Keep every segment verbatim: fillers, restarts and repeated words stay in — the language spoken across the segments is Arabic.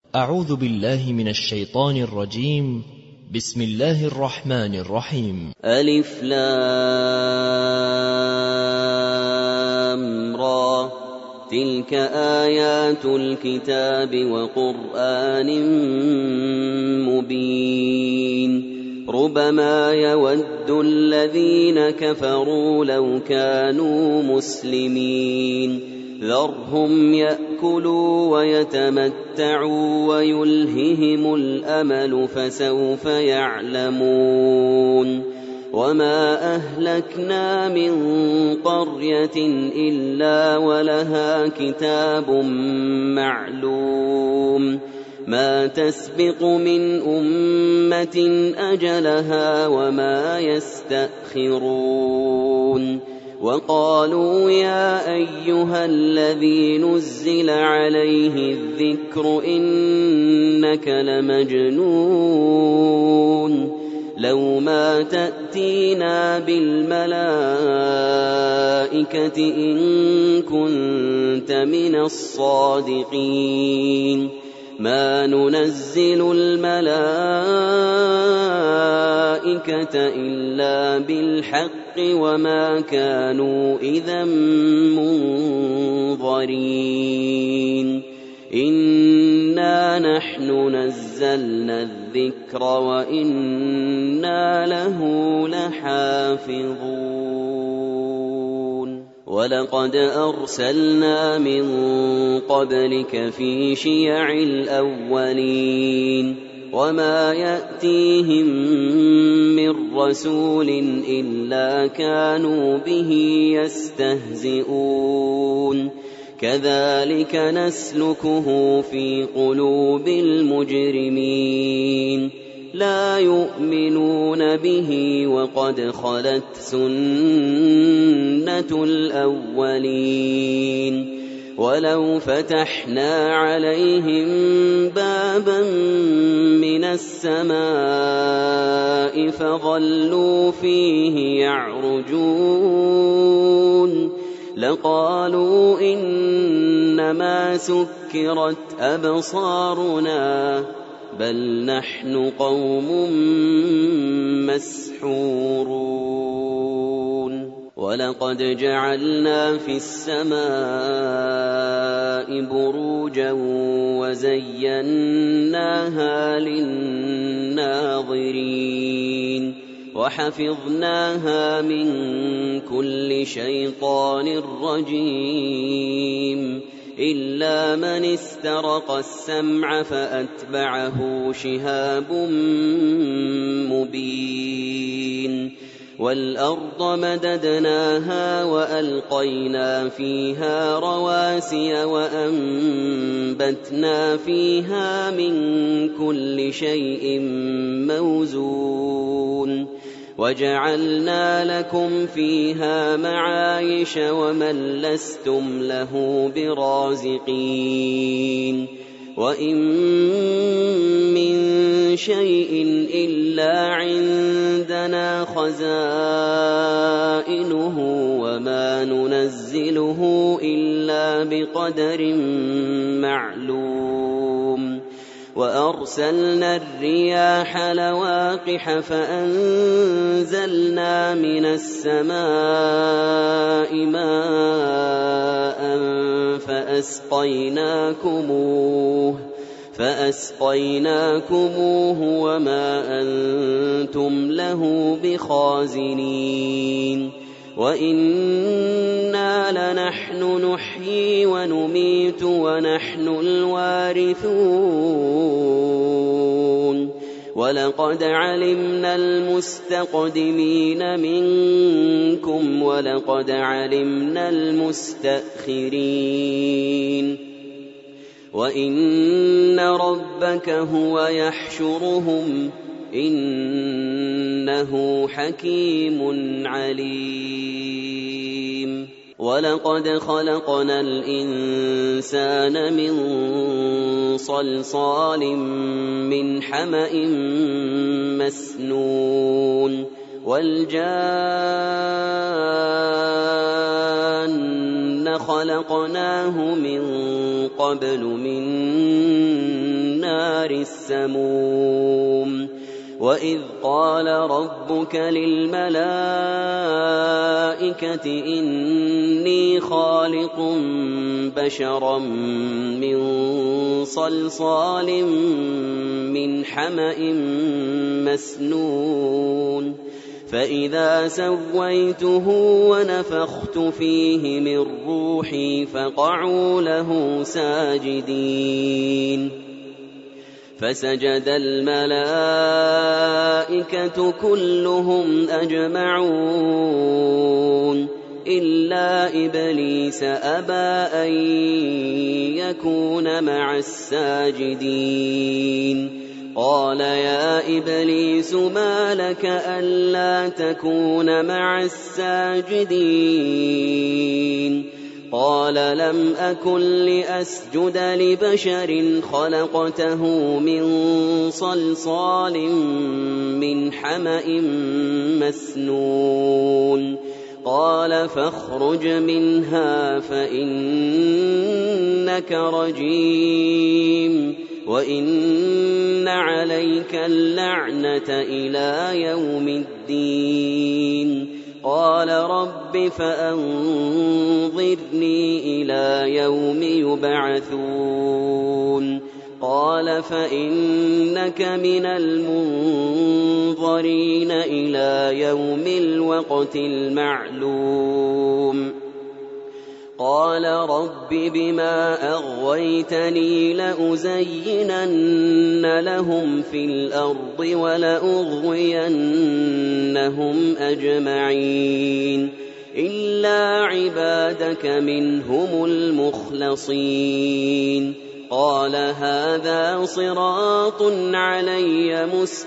أعوذ بالله من الشيطان الرجيم. بسم الله الرحمن الرحيم. ألف لام را، تلك آيات الكتاب وقرآن مبين. ربما يود الذين كفروا لو كانوا مسلمين، ذرهم يأكلوا ويتمتعوا ويلههم الأمل فسوف يعلمون. وما أهلكنا من قرية إلا ولها كتاب معلوم، ما تسبق من أمة أجلها وما يستأخرون. وقالوا يا أيها الذي نزل عليه الذكر إنك لمجنون، لو ما تأتينا بالملائكة إن كنت من الصادقين. ما ننزل الملائكة إلا بالحق وما كانوا إذا منظرين. إنا نحن نزلنا الذكر وإنا له لحافظون. ولقد أرسلنا من قبلك في شيع الأولين، وما يأتيهم من رسول إلا كانوا به يستهزئون. كذلك نسلكه في قلوب المجرمين، لا يؤمنون به وقد خلت سنة الأولين. ولو فتحنا عليهم بابا من السماء فظلوا فيه يعرجون لقالوا إنما سكرت أبصارنا بل نحن قوم مسحورون. ولقد جعلنا في السماء بروجا وزيناها للناظرين وحفظناها من كل شيطان رجيم إلا من استرق السمع فأتبعه شهاب مبين. والأرض مددناها وألقينا فيها رواسي وأنبتنا فيها من كل شيء موزون وجعلنا لكم فيها معايش ومن لستم له برازقين. وإن من شيء إلا عندنا خزائنه وما ننزله إلا بقدر معلوم. وأرسلنا الرياح لواقح فأنزلنا من السماء ماء فأسقيناكموه فأسقيناكموه وما أنتم له بخازنين. وإنا لنحن نحيي ونميت ونحن الوارثون. ولقد علمنا المستقدمين منكم ولقد علمنا المستأخرين. وإن ربك هو يحشرهم إنه حكيم عليم. ولقد خلقنا الإنسان من صلصال من حمأ مسنون والجان خلقناه من قبل من النَّارِ السَّمُومِ وَإِذْ قَالَ رَبُّكَ لِلْمَلَائِكَةِ إِنِّي خَالِقٌ بَشَرًا مِّن صَلْصَالٍ مِّنْ حَمَإٍ مَّسْنُونٍ فَإِذَا سَوَّيْتُهُ وَنَفَخْتُ فِيهِ مِن رُّوحِي فَقَعُوا لَهُ سَاجِدِينَ فَسَجَدَ الْمَلَائِكَةُ كُلُّهُمْ أَجْمَعُونَ إِلَّا إِبْلِيسَ أَبَىٰ أَن يَكُونَ مَعَ السَّاجِدِينَ قَالَ يَا إِبْلِيسُ مَا لَكَ أَلَّا تَكُونَ مَعَ السَّاجِدِينَ قَالَ لَمْ أَكُن لِّأَسْجُدَ لِبَشَرٍ خَلَقْتَهُ مِن صَلْصَالٍ مِّنْ حَمَإٍ مَّسْنُونٍ قَالَ فَاخْرُجْ مِنْهَا فَإِنَّكَ رَجِيمٌ وَإِنَّ عَلَيْكَ اللَّعْنَةَ إِلَىٰ يَوْمِ الدِّينِ قَالَ رَبِّ فَأَنظِرْنِي إِلَىٰ يَوْمِ يُبْعَثُونَ قَالَ فَإِنَّكَ مِنَ الْمُنظَرِينَ إِلَىٰ يَوْمِ الْوَقْتِ الْمَعْلُومِ قَالَ رَبِّ بِمَا أَغْوَيْتَنِي لَأُزَيِّنَنَّ لَهُمْ فِي الْأَرْضِ وَلَأُغْوِيَنَّهُمْ أَجْمَعِينَ إِلَّا عِبَادَكَ مِنْهُمُ الْمُخْلَصِينَ قَالَ هَٰذَا صِرَاطٌ عَلَيَّ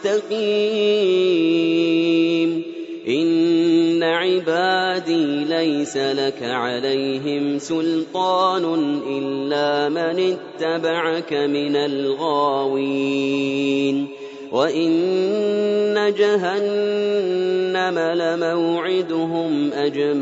مُسْتَقِيمٌ إِنَّ عِبَادِي لَيْسَ لَكَ عَلَيْهِمْ سُلْطَانٌ إِلَّا مَنِ اتَّبَعَكَ مِنَ الْغَاوِينَ وَإِنَّ جَهَنَّمَ لَمَوْعِدُهُمْ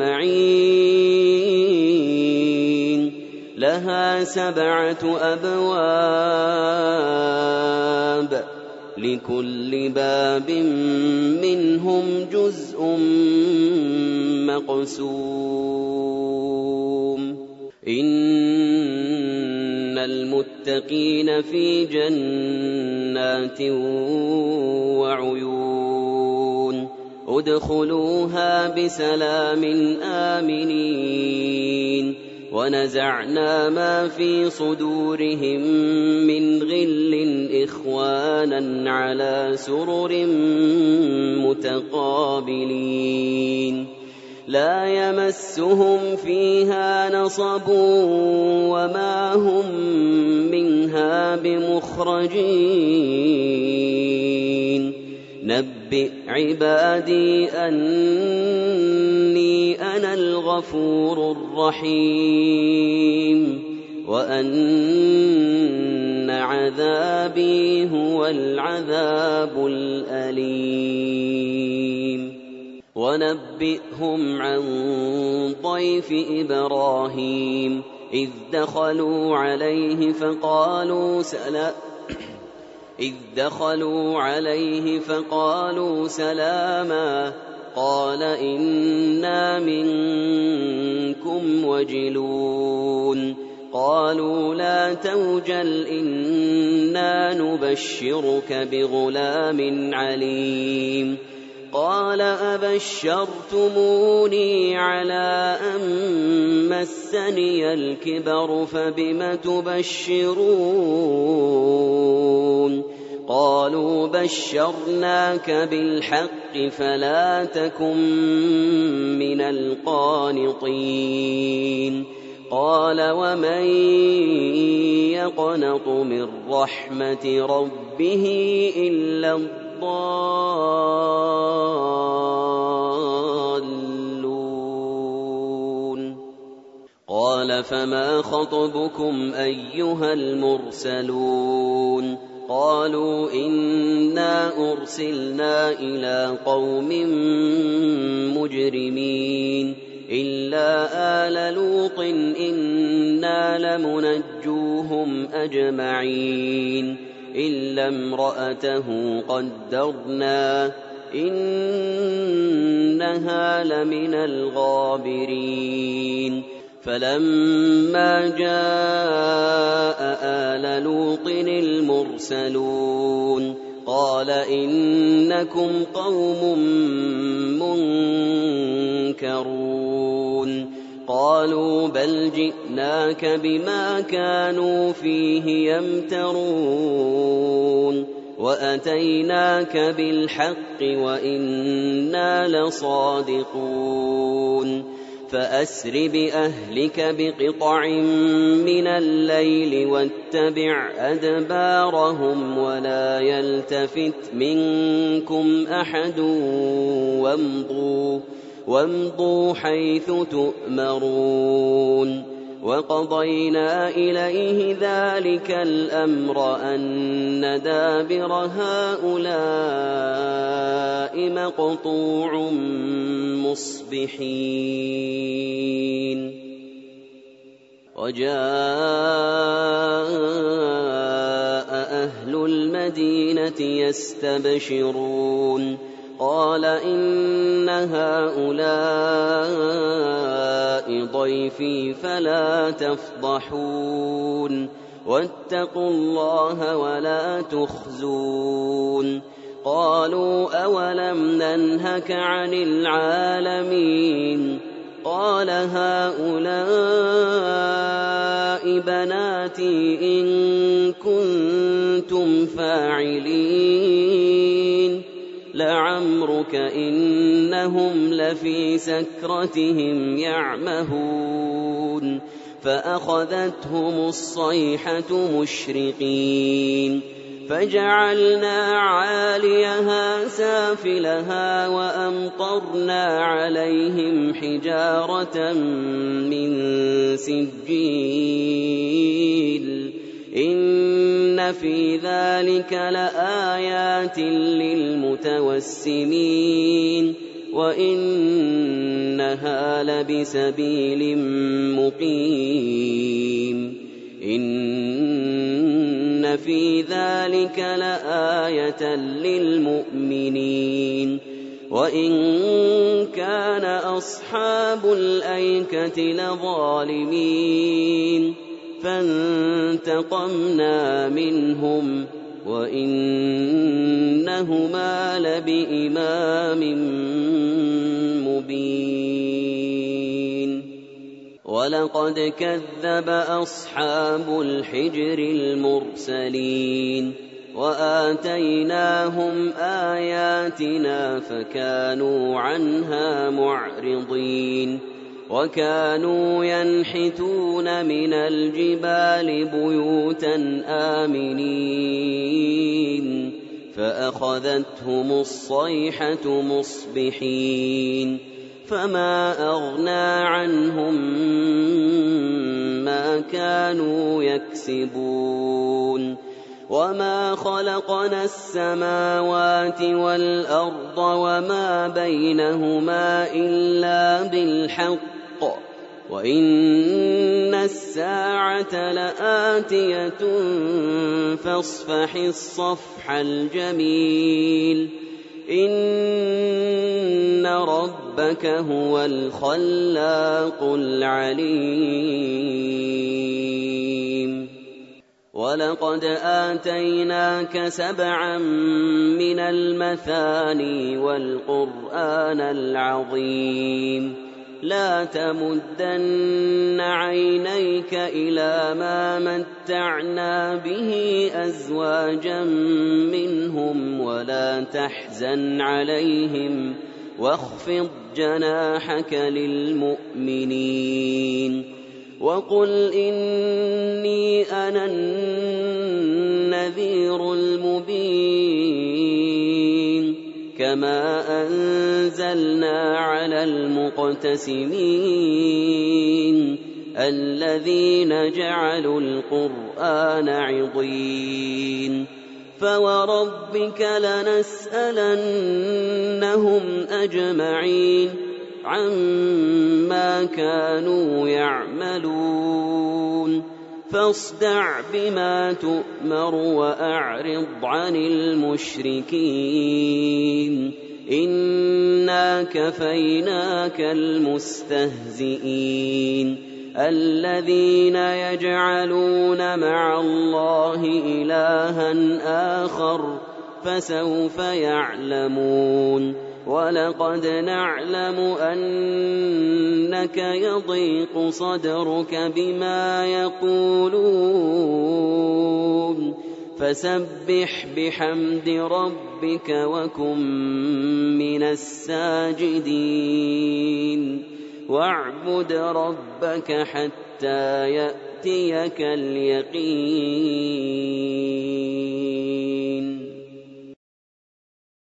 أَجْمَعِينَ لَهَا سَبْعَةُ أَبْوَابٍ لِكُلِّ بَابٍ مِّنْهُمْ جُزْءٌ مَّقْسُومٌ إِنَّ الْمُتَّقِينَ فِي جَنَّاتٍ وَعُيُونٍ ادْخُلُوهَا بِسَلَامٍ آمِنِينَ وَنَزَعْنَا مَا فِي صُدُورِهِم مِّنْ غِلٍّ إِخْوَانًا عَلَىٰ سُرُرٍ مُّتَقَابِلِينَ لَا يَمَسُّهُمْ فِيهَا نَصَبٌ وَمَا هُم مِّنْهَا بِمُخْرَجِينَ نَبِّئْ عِبَادِي أَنِّي أَنَا الْغَفُورُ الرَّحِيمُ وَأَنَّ عَذَابِي هُوَ الْعَذَابُ الْأَلِيمُ وَنَبِّئْهُمْ عَن ضَيْفِ إِبْرَاهِيمَ إِذْ دَخَلُوا عَلَيْهِ فَقَالُوا سَلَامًا إذ دخلوا عليه فقالوا سلاما قال إنا منكم وجلون قالوا لا توجل إنا نبشرك بغلام عليم قال أبشرتموني على أن مسني الكبر فبم تبشرون قالوا بشرناك بالحق فلا تكن من القانطين قال ومن يقنط من رحمة ربه إلا الضالون قال فما خطبكم أيها المرسلون قالوا إنا أرسلنا إلى قوم مجرمين إلا آل لوط إنا لمنجوهم أجمعين إلا امرأته قدرنا إنها لمن الغابرين فلما جاء آل لوط المرسلون قال إنكم قوم منكرون قالوا بل جئناك بما كانوا فيه يمترون وأتيناك بالحق وإنا لصادقون فأسر بأهلك بقطع من الليل واتبع أدبارهم ولا يلتفت منكم أحد وامضوا, وامضوا حيث تؤمرون وقضينا إليه ذلك الأمر أن دابر هؤلاء مقطوع مصبحين وجاء أهل المدينة يستبشرون قال إن هؤلاء ضيفي فلا تفضحون واتقوا الله ولا تخزون قالوا أولم ننهك عن العالمين قال هؤلاء بناتي إن كنتم فاعلين لعمرك إنهم لفي سكرتهم يعمهون فأخذتهم الصيحة مشرقين فجعلنا عاليها سافلها وأمطرنا عليهم حجارة من سجيل إن في ذلك لآيات للمتوسمين وإنها لبسبيل مقيم إن في ذلك لآية للمؤمنين وإن كان أصحاب الأيكة لظالمين فانتقمنا منهم وإنهما لبإمام مبين ولقد كذب أصحاب الحجر المرسلين وآتيناهم آياتنا فكانوا عنها معرضين وكانوا ينحتون من الجبال بيوتا آمنين فأخذتهم الصيحة مصبحين فما أغنى عنهم ما كانوا يكسبون وما خلقنا السماوات والأرض وما بينهما إلا بالحق وإن الساعة لآتية فاصفح الصفح الجميل إن ربك هو الخلاق العليم ولقد آتيناك سبعا من المثاني والقرآن العظيم لا تمدن عينيك إلى ما متعنا به أزواجا منهم ولا تحزن عليهم واخفض جناحك للمؤمنين وقل إني أنا النذير المبين كما أنزلنا على المقتسمين الذين جعلوا القرآن عضين فوربك لنسألنهم أجمعين عما كانوا يعملون فاصدع بما تؤمر وأعرض عن المشركين إنا كفيناك المستهزئين الذين يجعلون مع الله إلها آخر فسوف يعلمون ولقد نعلم أنك يضيق صدرك بما يقولون فسبح بحمد ربك وكن من الساجدين واعبد ربك حتى يأتيك اليقين.